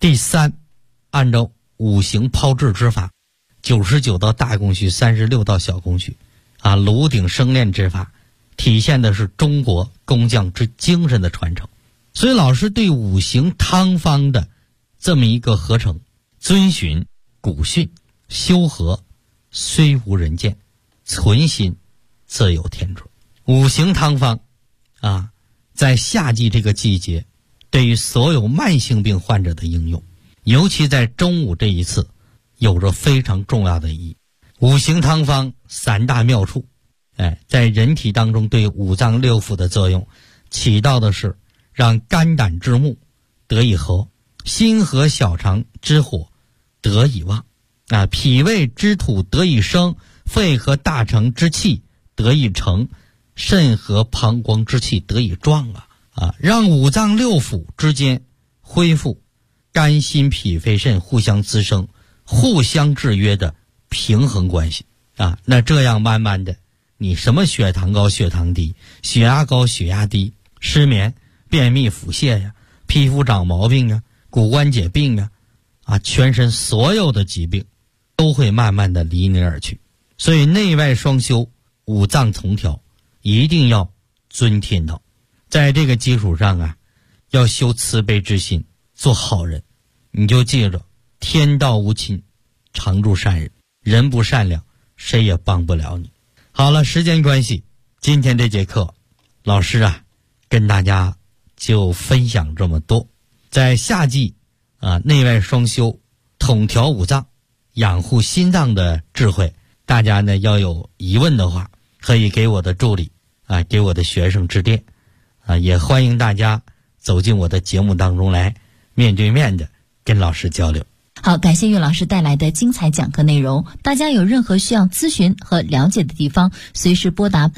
第三，按照五行抛掷之法，99道大工序，36道小工序，炉鼎生炼之法，体现的是中国工匠之精神的传承。所以老师对五行汤方的这么一个合成，遵循古训，修和虽无人见，存心自有天助。五行汤方在夏季这个季节，对于所有慢性病患者的应用，尤其在中午这一次，有着非常重要的意义。五行汤方三大妙处，在人体当中对五脏六腑的作用，起到的是让肝胆之木得以和，心和小肠之火得以旺，脾胃之土得以生，肺和大肠之气得以成，肾和膀胱之气得以壮让五脏六腑之间恢复肝心脾肺肾互相滋生、互相制约的平衡关系那这样慢慢的，你什么血糖高、血糖低、血压高、血压低、失眠、便秘、腹泻呀、皮肤长毛病啊、骨关节病全身所有的疾病都会慢慢的离你而去。所以内外双修，五脏同调，一定要遵天道。在这个基础上要修慈悲之心，做好人。你就记着，天道无亲，常助善人，人不善良，谁也帮不了你。好了，时间关系，今天这节课老师跟大家就分享这么多。在夏季内外双修，统调五脏，养护心脏的智慧，大家呢要有疑问的话，可以给我的助理给我的学生致电也欢迎大家走进我的节目当中来，面对面的跟老师交流。 好，感谢岳老师带来的精彩讲课内容。大家有任何需要咨询和了解的地方，随时拨打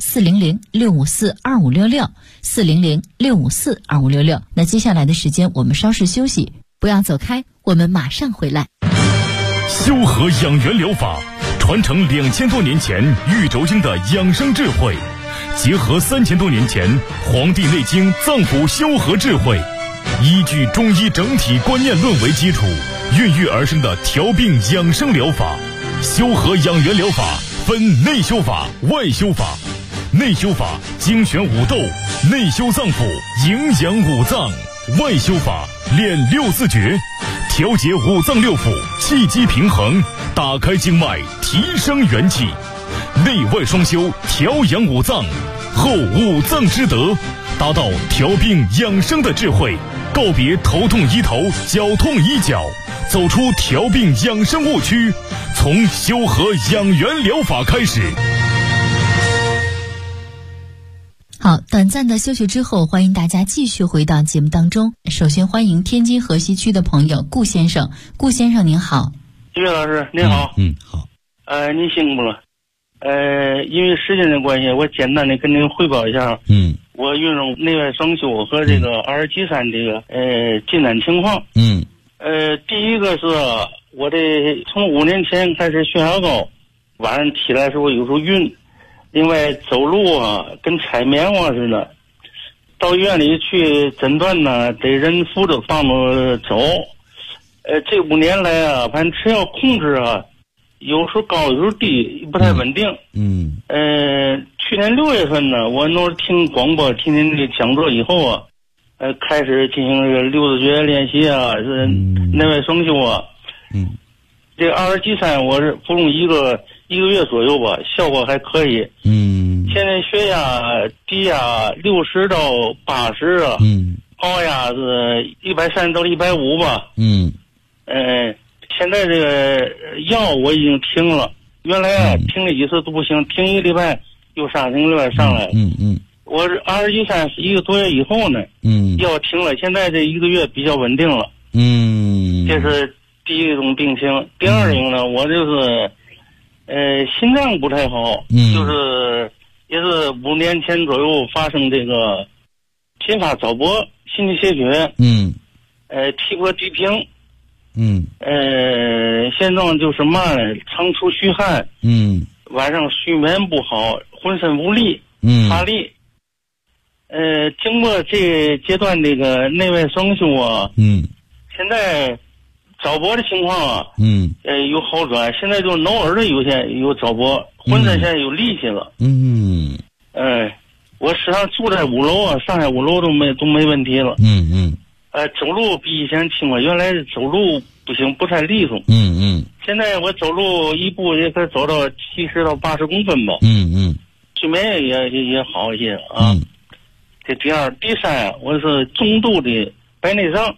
400-654-2566 400-654-2566。那接下来的时间我们稍事休息，不要走开，我们马上回来。 修和养元疗法传承2000多年前玉轴经的养生智慧，结合3000多年前《黄帝内经》脏腑修和智慧，依据中医整体观念论为基础，孕育而生的调病养生疗法。修和养元疗法分内修法、外修法。内修法精选五斗，内修脏腑，营养五脏；外修法练64诀，调节五脏六腑，气机平衡，打开经脉，提升元气。内外双修，调养五脏，后五脏之德，达到调病养生的智慧，告别头痛医头、脚痛医脚，走出调病养生误区，从修和养元疗法开始。 好，短暂的休息之后，欢迎大家继续回到节目当中。首先欢迎天津河西区的朋友顾先生。顾先生您好。 岳老师您好。 好。 您辛苦了。因为时间的关系，我简单的跟您汇报一下。我运用内外双修和这个2G3这个进展情况。第一个是我从5年前开始血压高，晚上起来的时候有时候晕。另外走路跟踩棉花似的，到医院里去诊断呢，得人扶着放着走。这5年来反正吃药控制有时候高有时候低，不太稳定。去年6月份呢，我那听广播听您的讲座以后开始进行这个60诀练习是内外双修这个2G3我是服用一个月左右吧，效果还可以。现在血压低60到80高压是130到150吧。现在这个药我已经停了，原来停了几次都不行，停1个礼拜又上停1个礼拜上来。我是2G3是1个多月以后呢，药停了，现在这1个月比较稳定了。这是第一种病情。第二种呢，我就是心脏不太好，就是也是5年前左右发生这个心发早搏、心肌缺血，体魄低平，现状就是嘛呢，常出虚汗，晚上睡眠不好，浑身无力，乏力。经过这阶段这个内外双修现在早搏的情况啊，有好转，现在就偶尔的有早搏，浑身现在有力气了。我时常住在5楼啊，上下5楼都没问题了。走路比以前轻了，原来走路不行，不太利索。现在我走路一步也可以走到70到80公分吧。睡眠也好一些啊。这第二、第三，我是中度的白内障。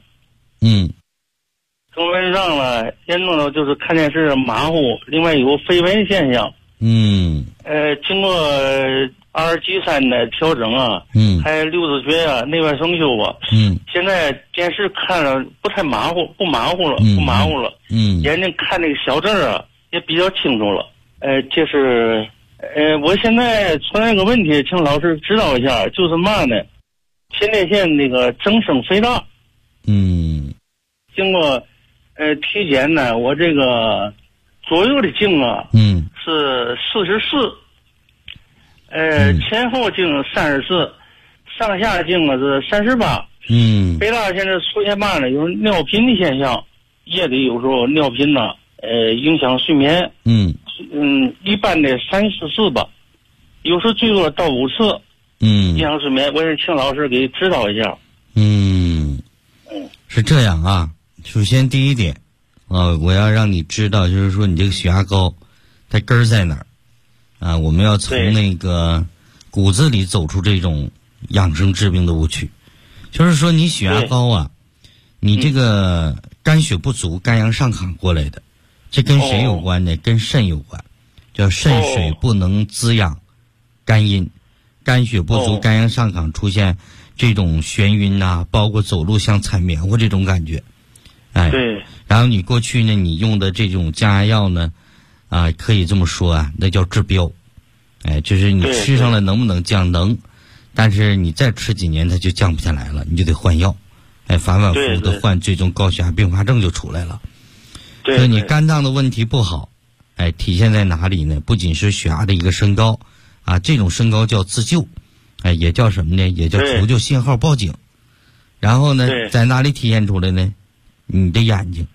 中白内障了，严重到就是看电视马虎，另外有飞蚊现象。经过2G3的调整啊，还有6字诀啊，内外双修吧。现在电视看了不太马虎，不马虎了。眼睛看那个小字啊也比较清楚了。这是我现在出现个问题，请老师指导一下，就是嘛呢？前列腺那个增生肥大。经过体检呢，我这个左右的镜啊，是44，前后镜34，上下镜啊是38。肥大现在出现嘛呢？有尿频的现象，夜里有时候尿频呢，影响睡眠。一般的3、4次吧，有时最多到5次。影响睡眠，我也请老师给指导一下。 是这样啊。首先第一点，我要让你知道，就是说你这个血压高，它根儿在哪儿啊？我们要从那个骨子里走出这种养生治病的误区。就是说你血压高啊，你这个肝血不足、肝阳上亢过来的，这跟谁有关呢？跟肾有关，叫肾水不能滋养肝阴，肝血不足、肝阳上亢出现这种眩晕啊，包括走路像踩棉花这种感觉。 对。 然后你过去呢，你用的这种降压药呢，可以这么说啊，那叫治标。就是你吃上了能不能降？能，但是你再吃几年它就降不下来了，你就得换药。反反复复的换，最终高血压并发症就出来了。所以你肝脏的问题不好，体现在哪里呢？不仅是血压的一个升高啊，这种升高叫自救，也叫什么呢？也叫求救信号报警。然后呢，在哪里体现出来呢？你的眼睛。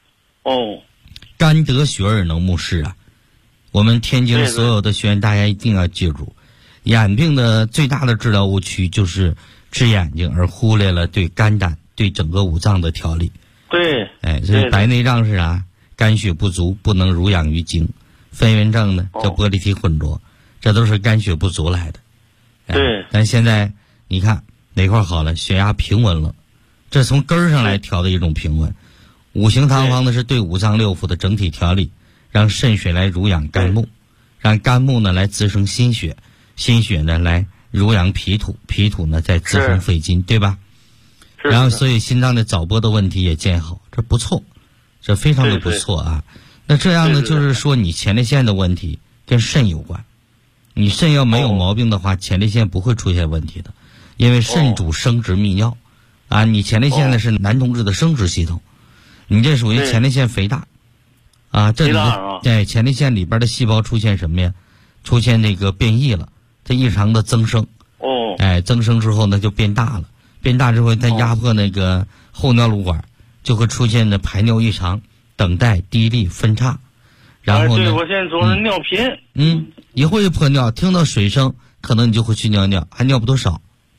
肝得血而能目视啊。我们天津所有的学员，大家一定要记住，眼病的最大的治疗误区就是治眼睛而忽略了对肝胆、对整个五脏的调理。所以白内障是啥？肝血不足，不能濡养于精。飞蚊症呢，叫玻璃体混浊，这都是肝血不足来的。但现在你看哪块好了？血压平稳了，这从根儿上来调的一种平稳。五行汤方呢是对五脏六腑的整体调理，让肾血来濡养肝木，让肝木呢来滋生心血，心血呢来濡养脾土，脾土呢再滋生肺金，对吧？然后所以心脏的早搏的问题也见好，这不错，这非常的不错啊。那这样呢，就是说你前列腺的问题跟肾有关，你肾要没有毛病的话，前列腺不会出现问题的，因为肾主生殖泌尿啊。你前列腺呢是男同志的生殖系统，你这属于前列腺肥大啊。这里的前列腺里边的细胞出现什么呀？出现那个变异了，它异常的增生。增生之后呢就变大了，变大之后它压迫那个后尿路管，就会出现的排尿异常、等待、滴沥、分叉。然后呢， 对，我现在总是尿频。 一会儿就破尿，听到水声，可能你就会去尿尿，还尿不多少。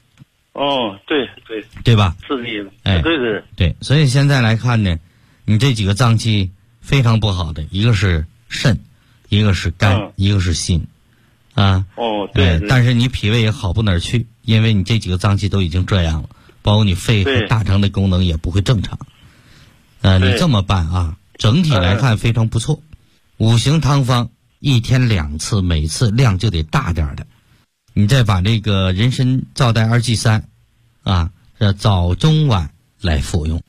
对吧？ 刺激的。 对，所以现在来看呢，你这几个脏器非常不好的，一个是肾，一个是肝，一个是心，啊。但是你脾胃也好不哪儿去，因为你这几个脏器都已经这样了，包括你肺和大肠的功能也不会正常。你这么办啊，整体来看非常不错。五行汤方1天2次，每次量就得大点的。你再把这个人参皂苷2G3啊，早中晚来服用。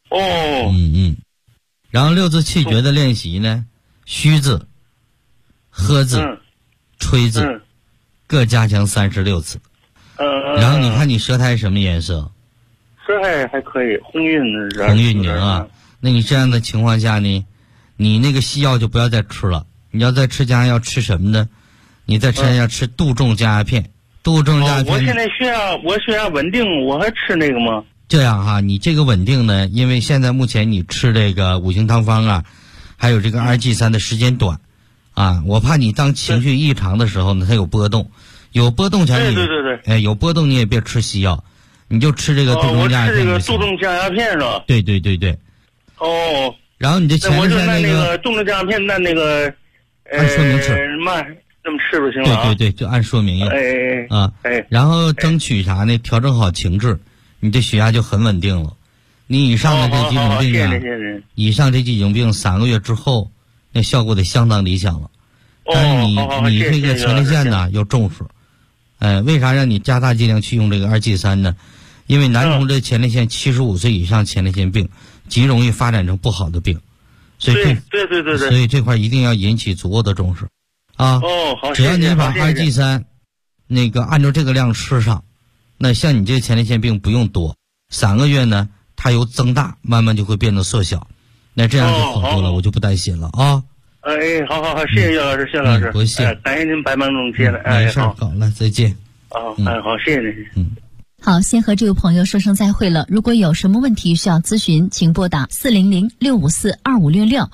然后6字气诀的练习呢，虚字、喝字、吹字，各加强36次。然后你看你舌苔什么颜色？ 舌苔还可以，红晕的啊。那你这样的情况下呢，你那个西药就不要再吃了。你要再吃降压药，吃什么呢？你再吃要吃杜仲降压片。杜仲降压片。 我现在血压稳定，我还吃那个吗？ 这样哈，你这个稳定呢，因为现在目前你吃这个五行汤方啊，还有这个2G3的时间短，啊，我怕你当情绪异常的时候呢，它有波动，有波动前你对， 有波动你也别吃西药，你就吃这个杜仲降压片。 我吃这个杜仲降压片是吧？ 对。 哦。 然后你这前列腺那个杜仲降压片，那个按说明吃， 这么吃就行了。 对，就按说明用。然后争取啥呢？调整好情志，你这血压就很稳定了。你以上的这几种病啊，以上这几种病3个月之后，那效果得相当理想了。但是你这个前列腺呢要重视，为啥让你加大剂量去用这个2G3呢？因为男同志前列腺75岁以上前列腺病极容易发展成不好的病，所以对， 所以这块一定要引起足够的重视啊。 好， 只要你把2G3那个按照这个量吃上，那像你这前列腺病不用多，3个月呢它由增大慢慢就会变得缩小，那这样就好多了，我就不担心了啊。 好，谢谢岳老师，谢老师， 不谢， 感谢您百忙中接了， 没事，好了，再见。 好，谢谢您。 好，先和这位朋友说声再会了。如果有什么问题需要咨询，请拨打400-654-2566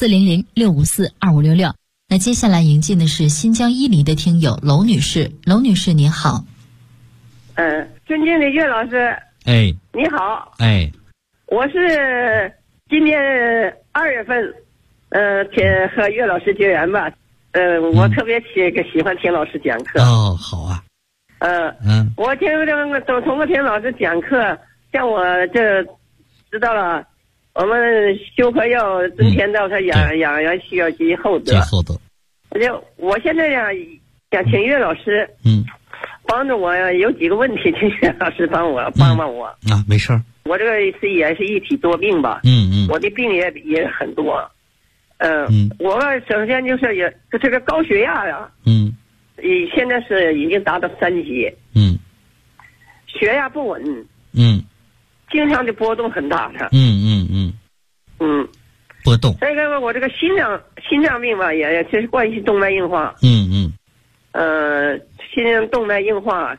400-654-2566。那接下来迎进的是新疆伊犁的听友娄女士。娄女士您好。 尊敬的岳老师。你好。我是今年2月份和岳老师结缘吧。我特别喜欢听老师讲课。 好啊。 我通过听老师讲课，像我这知道了，我们修和要增添到他养元需要积厚德。我现在想请岳老师，帮着我有几个问题，请岳老师帮帮我。 没事儿。 我这个也是一体多病吧。我的病也很多。我首先就是这个高血压呀。现在是已经达到3级。血压不稳。经常的波动很大的。 波动。 这个我这个心脏病吧，也是关系动脉硬化。心脏动脉硬化，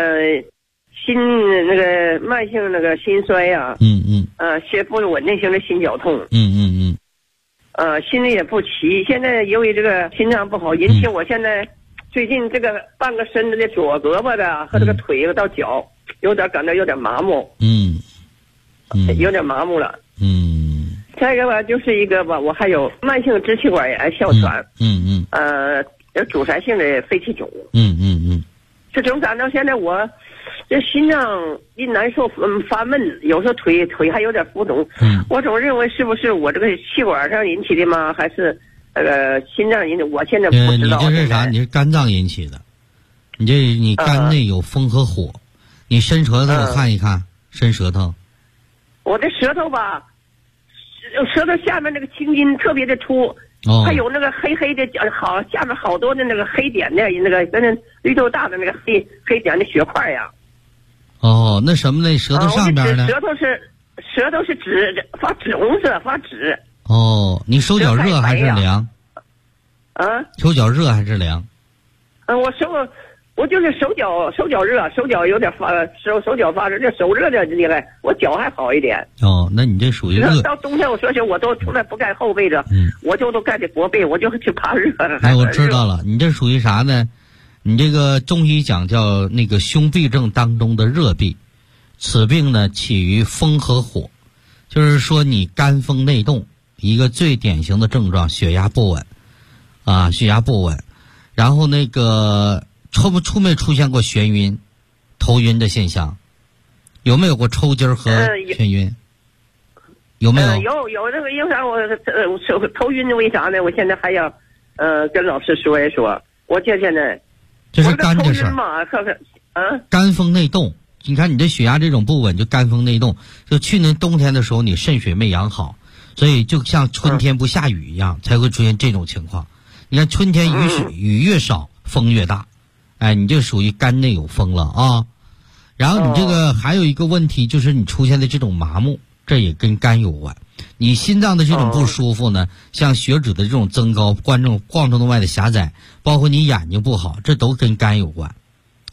那个慢性那个心衰呀。血不稳定型的心绞痛。心里也不齐。现在由于这个心脏不好，引起我现在最近这个半个身子的左胳膊的和这个腿到脚感到有点麻木。有点麻木了。再一个吧，就是一个吧，我还有慢性支气管炎、哮喘。有阻塞性的肺气肿。这种感到现在我这心脏一难受，发闷，有时候腿还有点浮肿。我总认为是不是我这个气管上引起的吗？还是心脏引起？我现在不知道。 你这是啥？你是肝脏引起的。你肝内有风和火。你伸舌头我看一看，伸舌头。 我的舌头吧，舌头下面那个青筋特别的粗。还有那个黑黑的下面好多的那个黑点的那个跟那绿豆大的那个黑点的血块呀。 那什么呢？舌头上边呢？ 舌头是发紫红色，发紫。 你手脚热还是凉？手脚热还是凉？我就是手脚热，手脚有点手脚发热，这手热点厉害，我脚还好一点。那你这属于热。 到冬天我说我都从来不盖厚被子，我都盖的薄被，我就怕热。 我知道了，你这属于啥呢？你这个中医讲叫那个胸痹症当中的热痹，此病呢起于风和火，就是说你肝风内动，一个最典型的症状，血压不稳，血压不稳，然后那个。没出现过眩晕、头晕的现象？有没有过抽筋和眩晕？有没有？ 有这个，因为啥我头晕为啥呢？我现在还要跟老师说一说。我现在这是肝的事儿。肝风内动，你看你这血压这种不稳，就肝风内动。就去年冬天的时候，你肾水没养好，所以就像春天不下雨一样，才会出现这种情况。你看春天雨越少，风越大。你这属于肝内有风了啊。然后你这个还有一个问题，就是你出现的这种麻木，这也跟肝有关。你心脏的这种不舒服呢，像血脂的这种增高、冠状动脉的狭窄，包括你眼睛不好，这都跟肝有关。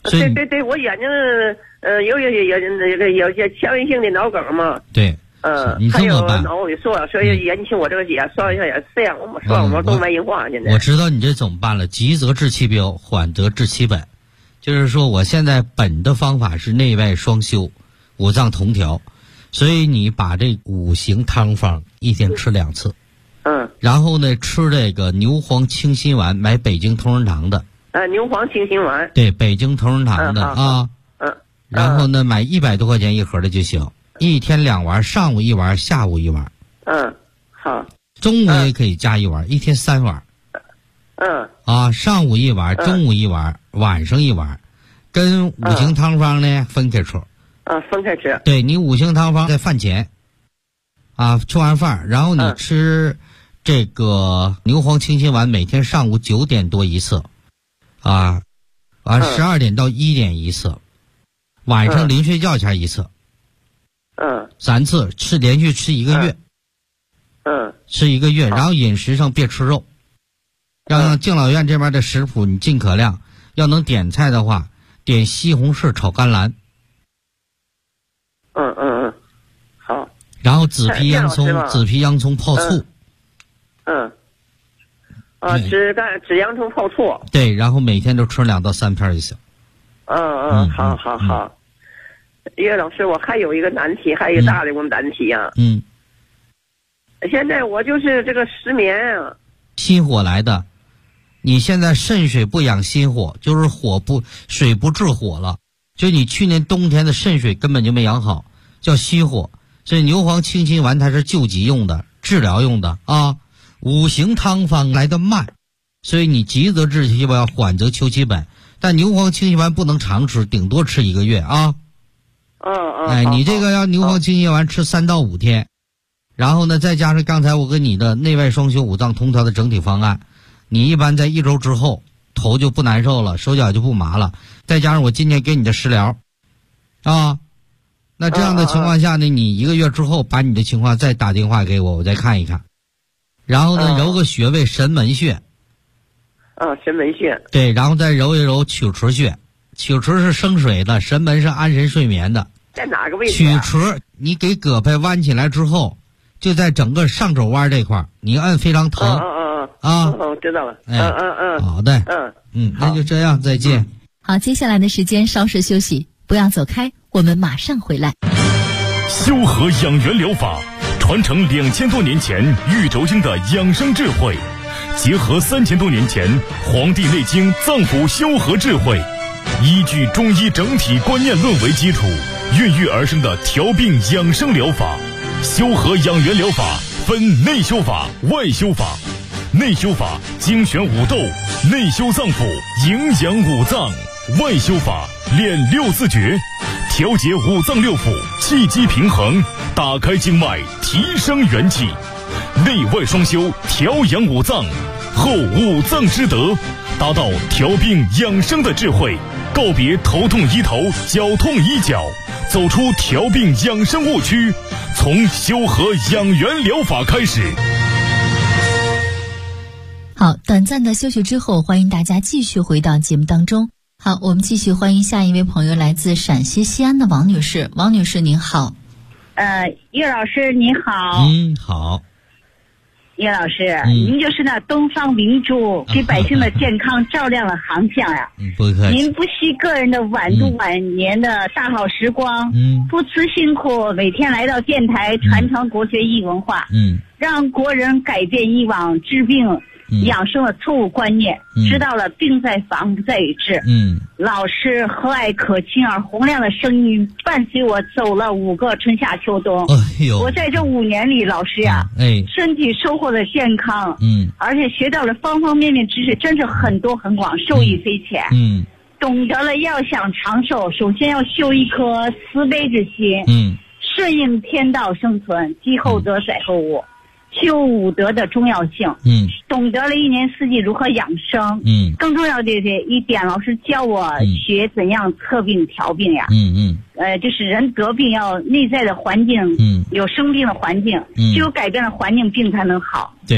对，我眼睛有些前位性的脑梗嘛。 对。 还有脑萎缩，所以延期我这个也算一下也是这样，我视网膜动脉硬化现在。 我知道你这怎么办了，急则治其标，缓则治其本。就是说我现在本的方法是内外双修，五脏同调，所以你把这5行汤方一天吃2次。然后呢，吃这个牛黄清心丸，买北京同仁堂的。 牛黄清心丸。对， 北京同仁堂的啊。然后呢，买100多块钱一盒的就行。一天2丸，上午1丸，下午1丸。 好。 中午也可以加1丸，一天3丸。上午1丸，中午1丸，晚上1丸，跟5行汤方呢分开吃。 分开吃。 对，你5行汤方在饭前，吃完饭，然后你吃这个牛黄清心丸，每天上午9点多一次，12点到1点一次，晚上临睡觉前一次。3次，连续吃1个月。吃1个月，然后饮食上别吃肉，让敬老院这边的食谱你尽可量，要能点菜的话，点西红柿炒甘蓝。 好。 然后紫皮洋葱泡醋。 紫洋葱泡醋。 对，然后每天都吃2到3片就行。 好。叶老师，我还有一个难题，还有一个大的难题啊。现在我就是这个失眠啊。 心火来的，你现在肾水不养心火，就是水不治火了，就你去年冬天的肾水根本就没养好，叫心火。所以牛黄清心丸它是救急用的，治疗用的5行汤方来得慢，所以你急则治其标，缓则求其本。但牛黄清心丸不能常吃，顶多吃1个月啊。你这个要牛黄清心丸吃3到5天，然后呢，再加上刚才我跟你的内外双修、五脏同调的整体方案，你一般在1周之后，头就不难受了，手脚就不麻了。再加上我今天给你的食疗，那这样的情况下呢，你1个月之后把你的情况再打电话给我，我再看一看。然后呢，揉个穴位神门穴。 神门穴。对， 然后再揉一揉曲池穴。曲池是生水的，神门是安神睡眠的。 在哪个位置？ 曲池你给胳膊弯起来之后，就在整个上肘弯这块，你按非常疼。 知道了。 好的。那就这样，再见。 好，接下来的时间稍事休息，不要走开，我们马上回来。 修和养元疗法传承2000多年前玉轴经的养生智慧，结合3000多年前《黄帝内经》脏腑修和智慧，依据中医整体观念论为基础，孕育而生的调病养生疗法。修和养元疗法分内修法、外修法。内修法精选五斗，内修脏腑，营养五脏；外修法练6字诀，调节五脏六腑，气机平衡，打开经脉，提升元气。内外双修，调养五脏，后五脏之德，达到调病养生的智慧，告别头痛医头，脚痛医脚，走出调病养生误区，从修和养元疗法开始。 好，短暂的休息之后，欢迎大家继续回到节目当中。好，我们继续欢迎下一位朋友，来自陕西西安的王女士。王女士您好。 叶老师您好。 好。 叶老师，您就是那东方明珠，给百姓的健康照亮了航向呀。 不客气。 您不惜个人的晚度晚年的大好时光，不辞辛苦，每天来到电台传承国学易文化，让国人改变以往治病养生的错误观念，知道了病在防不在于治。老师和蔼可亲而洪亮的声音伴随我走了5个春夏秋冬。我在这5年里，老师呀，身体收获了健康，而且学到了方方面面知识，真是很多很广，受益匪浅。懂得了要想长寿，首先要修一颗慈悲之心，顺应天道生存，积厚德载厚物。修五德的重要性，懂得了1年4季如何养生，更重要的一点，老师教我学怎样测病调病呀，就是人得病要内在的环境，有生病的环境，只有改变了环境，病才能好。 对，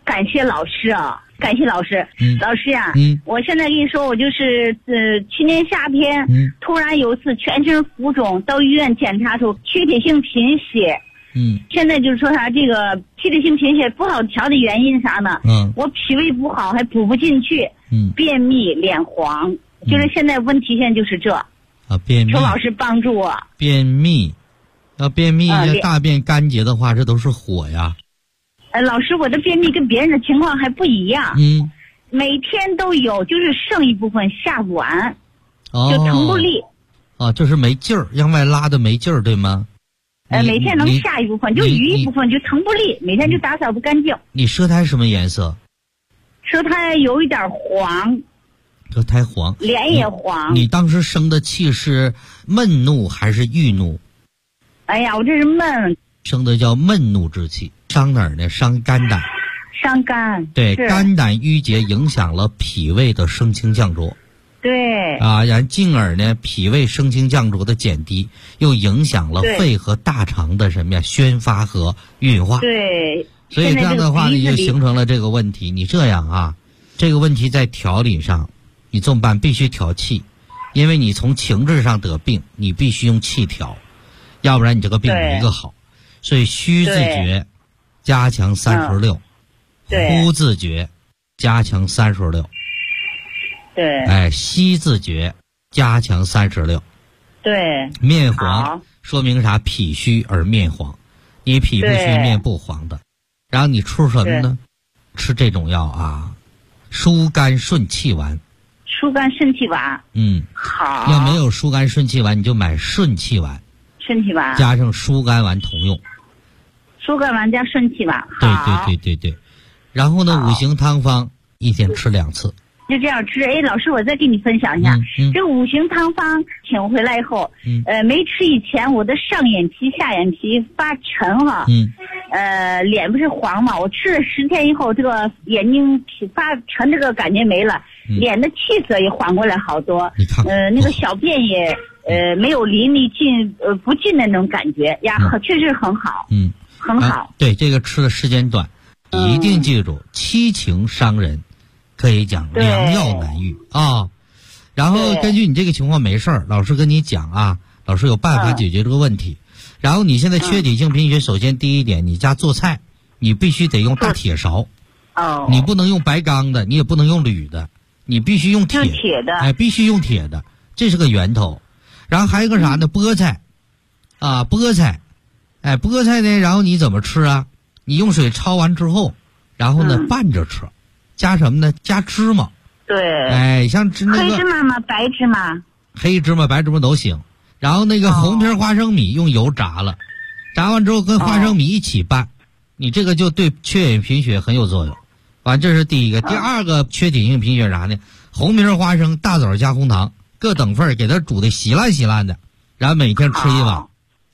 感谢老师啊，感谢老师。老师呀，我现在跟你说，我就是去年夏天，突然有一次全身浮肿，到医院检查出缺铁性贫血。现在就是说啥，这个缺铁性贫血不好调的原因啥呢？我脾胃不好，还补不进去，便秘、脸黄，就是现在问题现在就是这。 便秘。 求老师帮助我。 便秘，要便秘，大便干结的话，这都是火呀。 老师，我的便秘跟别人的情况还不一样。每天都有，就是剩一部分下不完，就腾不利。 就是没劲儿，让外拉的没劲儿，对吗？ 每天能下一部分，就余一部分就腾不利，每天就打扫不干净。 你舌苔什么颜色？ 舌苔有一点黄。 舌苔黄， 脸也黄。 你当时生的气是闷怒还是郁怒？ 哎呀，我这是闷。 生的叫闷怒之气，伤哪儿呢？伤肝胆。 伤肝。 对，肝胆郁结影响了脾胃的升清降浊。 对。 然进而呢，脾胃升清降浊的减低，又影响了肺和大肠的什么呀？宣发和运化。 对。 所以这样的话呢，就形成了这个问题。你这样啊，这个问题在调理上，你这么办？必须调气，因为你从情志上得病，你必须用气调，要不然你这个病没个好。所以虚自觉加强36，呼自觉加强36， 对， 吸自觉加强36， 对， 面黄说明啥？脾虚而面黄，你脾不虚面不黄的，然后你吃什么呢？吃这种药啊，疏肝顺气丸。 疏肝顺气丸。好。 要没有疏肝顺气丸，你就买顺气丸。 顺气丸加上疏肝丸同用。 疏肝丸加顺气丸。 对。然后呢，五行汤方一天吃2次。 就这样吃。老师，我再给你分享一下，这五行汤方请回来以后，没吃以前我的上眼皮、下眼皮发沉哈，脸不是黄嘛，我吃了10天以后，这个眼睛发沉这个感觉没了，脸的气色也缓过来好多，那个小便也没有淋漓尽不尽的那种感觉呀，确实很好，很好。 对，这个吃的时间短，一定记住，七情伤人。可以讲良药难愈啊，然后根据你这个情况没事儿，老师跟你讲啊，老师有办法解决这个问题。然后你现在缺铁性贫血，首先第一点，你家做菜你必须得用大铁勺，你不能用白钢的，你也不能用铝的，你必须用铁的，必须用铁的，这是个源头。然后还有一个啥呢？菠菜菠菜呢，然后你怎么吃啊？你用水焯完之后，然后呢拌着吃。加什么呢？加芝麻。 对。 像那个黑芝麻吗？白芝麻？ 黑芝麻、白芝麻都行。然后那个红皮花生米用油炸了，炸完之后跟花生米一起拌，你这个就对缺铁贫血很有作用。完，这是第一个。第二个缺铁性贫血啥呢？红皮花生、大枣加红糖各等份，给它煮的稀烂的，然后每天吃1碗。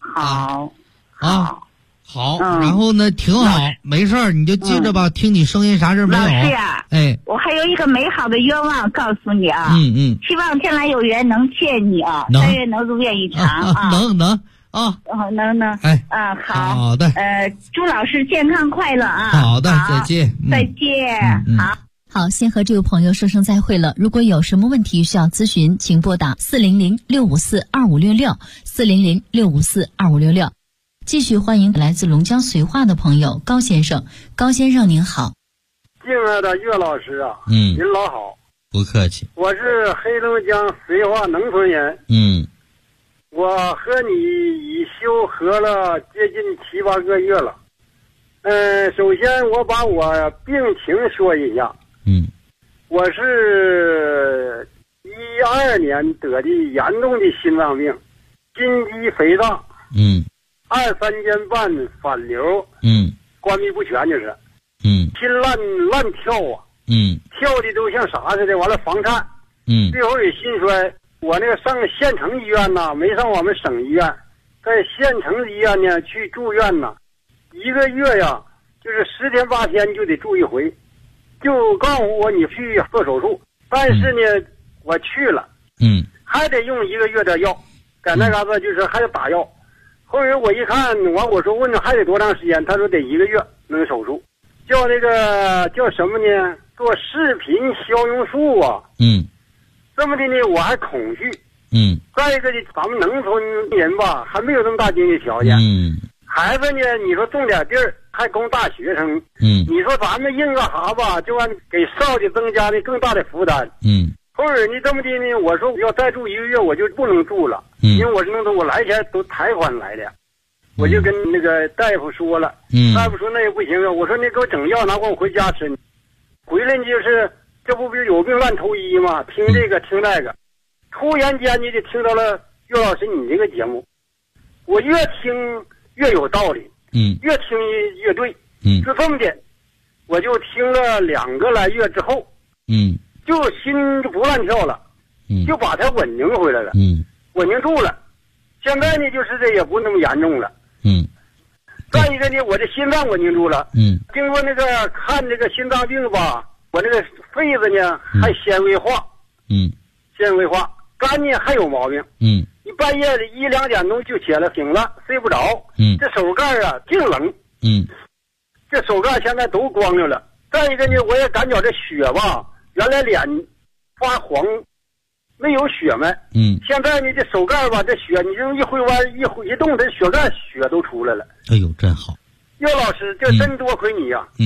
好，然后呢，挺好，没事儿，你就记着吧。听你声音啥事没有？ 老师呀，我还有一个美好的愿望告诉你啊。希望天来有缘能见你啊，但愿能如愿以偿啊。 能能。好的。 祝老师健康快乐啊。 好的，再见。 再见。 好，先和这位朋友说声再会了。如果有什么问题需要咨询，请拨打400-654-2566 400-654-2566。继续欢迎来自龙江绥化的朋友高先生。高先生您好。 敬爱的岳老师啊，您老好。 不客气。 我是黑龙江绥化农村人。我和你已修合了接近7、8个月了。首先我把我病情说一下。我是12年得的严重的心脏病，心肌肥大。23间半反流，关闭不全就是，心乱跳啊，跳的都像啥似的，完了房颤，最后也心衰。我那个上县城医院呐，没上我们省医院，在县城医院呢去住院呐，1个月呀，就是10天8天就得住一回，就告诉我你去做手术，但是呢，我去了，还得用1个月的药，在那嘎子就是还得打药。后来我一看，我说问还得多长时间？他说得1个月能手术。叫做这个叫什么呢？做视频消融术啊。这么的呢，我还恐惧。再一个呢，咱们农村人吧，还没有这么大经济条件。孩子呢，你说种点地儿，还供大学生。你说咱们硬个哈吧，就按给少的增加的更大的负担。后儿你这么的呢，我说要再住1个月，我就不能住了。因为我是我来前都贷款来的。我就跟那个大夫说了，大夫说那也不行啊。我说你给我整药，拿管我回家吃。回来就是这不是有病乱投医吗？听这个听那个，突然间你就听到了岳老师你这个节目，我越听越有道理，越听越对，就这么的，我就听了2个来月之后，就心就不乱跳了，就把它稳定回来了，稳定住了。现在呢，就是这也不那么严重了。再一个呢，我这心脏稳定住了。经过那个看这个心脏病吧，我这个肺子呢还纤维化。纤维化，肝呢还有毛病。你半夜的1、2点钟就起来醒了，睡不着。这手盖啊净冷。这手盖现在都光着了。再一个呢，我也感觉这血吧，原来脸发黄。没有血脉，现在呢，这手盖吧，这血你这一回弯一动，这血盖血都出来了。 哎呦，真好！ 岳老师，这真多亏你呀！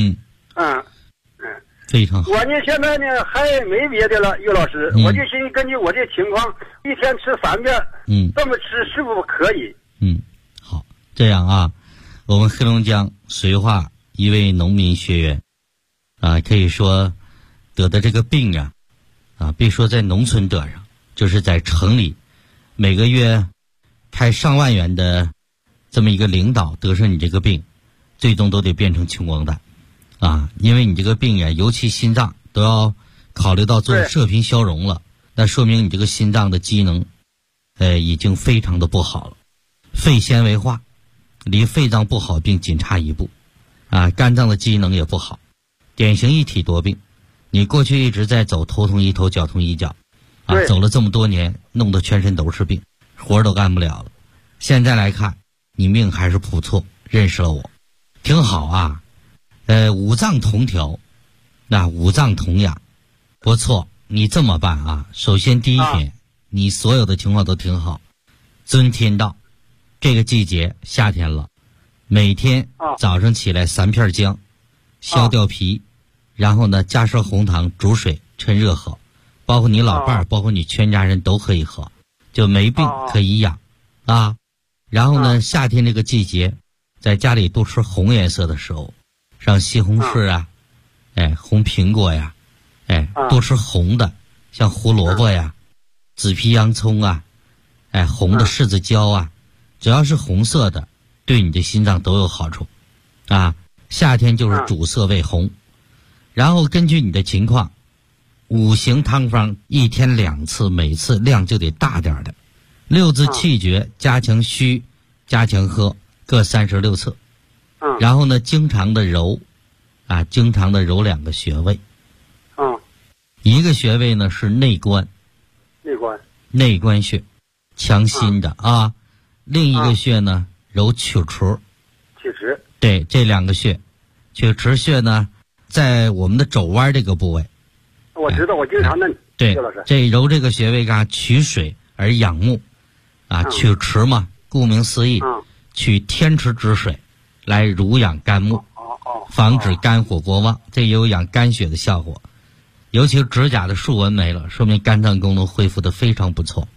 非常好。 我呢，现在呢还没别的了，岳老师，我就寻思根据我这情况，一天吃3遍，这么吃是不是可以？ 好，这样啊，我们黑龙江绥化一位农民学员，可以说得的这个病啊。别说在农村得上，就是在城里，每个月开上万元的这么一个领导得上你这个病，最终都得变成穷光蛋因为你这个病呀，尤其心脏都要考虑到做射频消融了，那说明你这个心脏的机能已经非常的不好了，肺纤维化，离肺脏不好病仅差一步肝脏的机能也不好，典型一体多病。你过去一直在走头痛医头，脚痛医脚走了这么多年，弄得全身都是病，活都干不了了。现在来看，你命还是不错，认识了我，挺好啊。五脏同调，五脏同养，不错。你这么办首先第一点，你所有的情况都挺好。遵天道，这个季节夏天了，每天早上起来3片姜，削掉皮。然后呢，加上红糖煮水，趁热喝，包括你老伴儿，包括你全家人都可以喝，就没病可以养然后呢，夏天这个季节，在家里多吃红颜色的食物，像西红柿红苹果呀，多吃红的，像胡萝卜呀、紫皮洋葱红的柿子椒只要是红色的，对你的心脏都有好处夏天就是主色为红。然后根据你的情况，5行汤方1天2次，每次量就得大点的。6字气诀加强虚，加强喝，各36次。然后呢，经常的揉经常的揉2个穴位。一个穴位呢是内关穴，强心的另一个穴呢揉曲池。对，这2个穴，曲池穴呢在我们的肘弯这个部位。 我知道，我经常的。 对，这揉这个穴位取水而养目曲池嘛，顾名思义，取天池之水来濡养肝木，防止肝火过旺，这也有养肝血的效果。尤其指甲的竖纹没了，说明肝脏功能恢复的非常不错。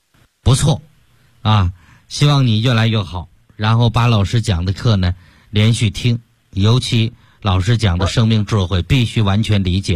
希望你越来越好，然后把老师讲的课呢连续听，尤其老师讲的生命智慧必须完全理解。